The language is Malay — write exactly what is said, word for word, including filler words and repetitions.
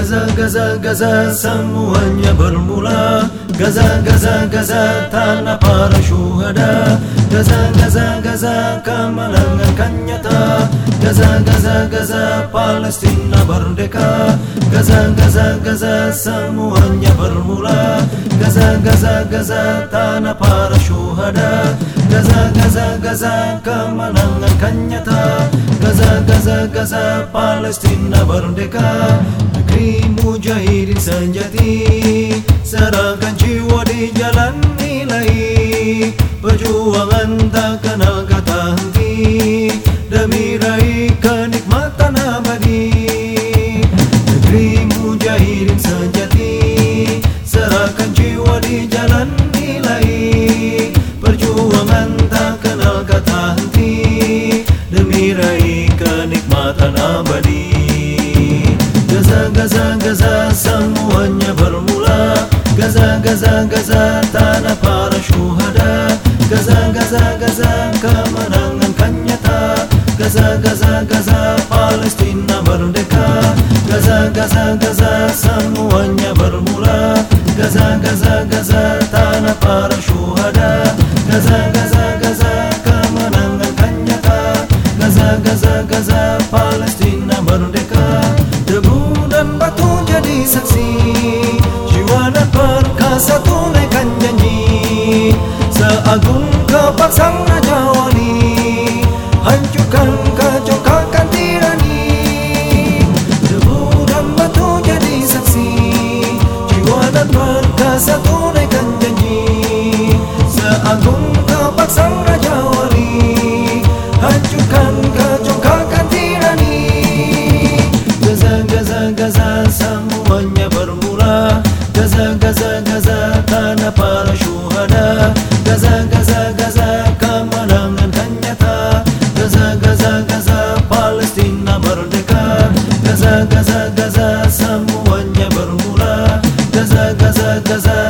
Gaza, Gaza, Gaza, semuanya bermula. Gaza, Gaza, Gaza, tanah para syuhada. Gaza, Gaza, Gaza, kemenangan kan nyata. Gaza, Gaza, Gaza, Palestina merdeka. Gaza, Gaza, Gaza, semuanya bermula. Gaza, Gaza, Gaza, tanah para syuhada. Gaza, Gaza, Gaza, kemenangan kan nyata. Gaza, Gaza, Gaza, Palestina merdeka. Negeri mujahidin sejati, serahkan jiwa di jalan nilai. Perjuangan tak kenal kata henti, demi raih kenikmatan abadi. Negeri mujahidin sejati, serahkan jiwa di jalan nilai. Perjuangan tak kenal kata henti, demi raih kenikmatan abadi. Gaza, Gaza, Gaza, semuanya bermula. Gaza, Gaza, Gaza, tanah para syuhada. Gaza, Gaza, Gaza, kemenangan kan nyata. Gaza, Gaza, Gaza, Palestina merdeka. Gaza, Gaza, Gaza, semuanya bermula. Gaza, Gaza, Gaza, tanah para syuhada. Gaza, Gaza, Gaza, kemenangan kan nyata. Gaza, Gaza, Gaza, Palestina merdeka. Debu dan batu jadi saksi, jiwa dan perkasa tunaikan janji. Seagung kebangsaan Raja Wali, hancurkan kecongkakan tirani. Debu dan batu jadi saksi, jiwa dan perkasa tunaikan janji. Seagung kebangsaan Raja Wali, hancurkan kecongkakan tirani. Gaza, Gaza, Gaza, semuanya bermula. Gaza, Gaza, Gaza, tanah para syuhada. Gaza, Gaza, Gaza, kemenangan kan nyata. Gaza, Gaza, Gaza, Palestina merdeka. Gaza, Gaza, Gaza, semuanya bermula. Gaza, Gaza, Gaza,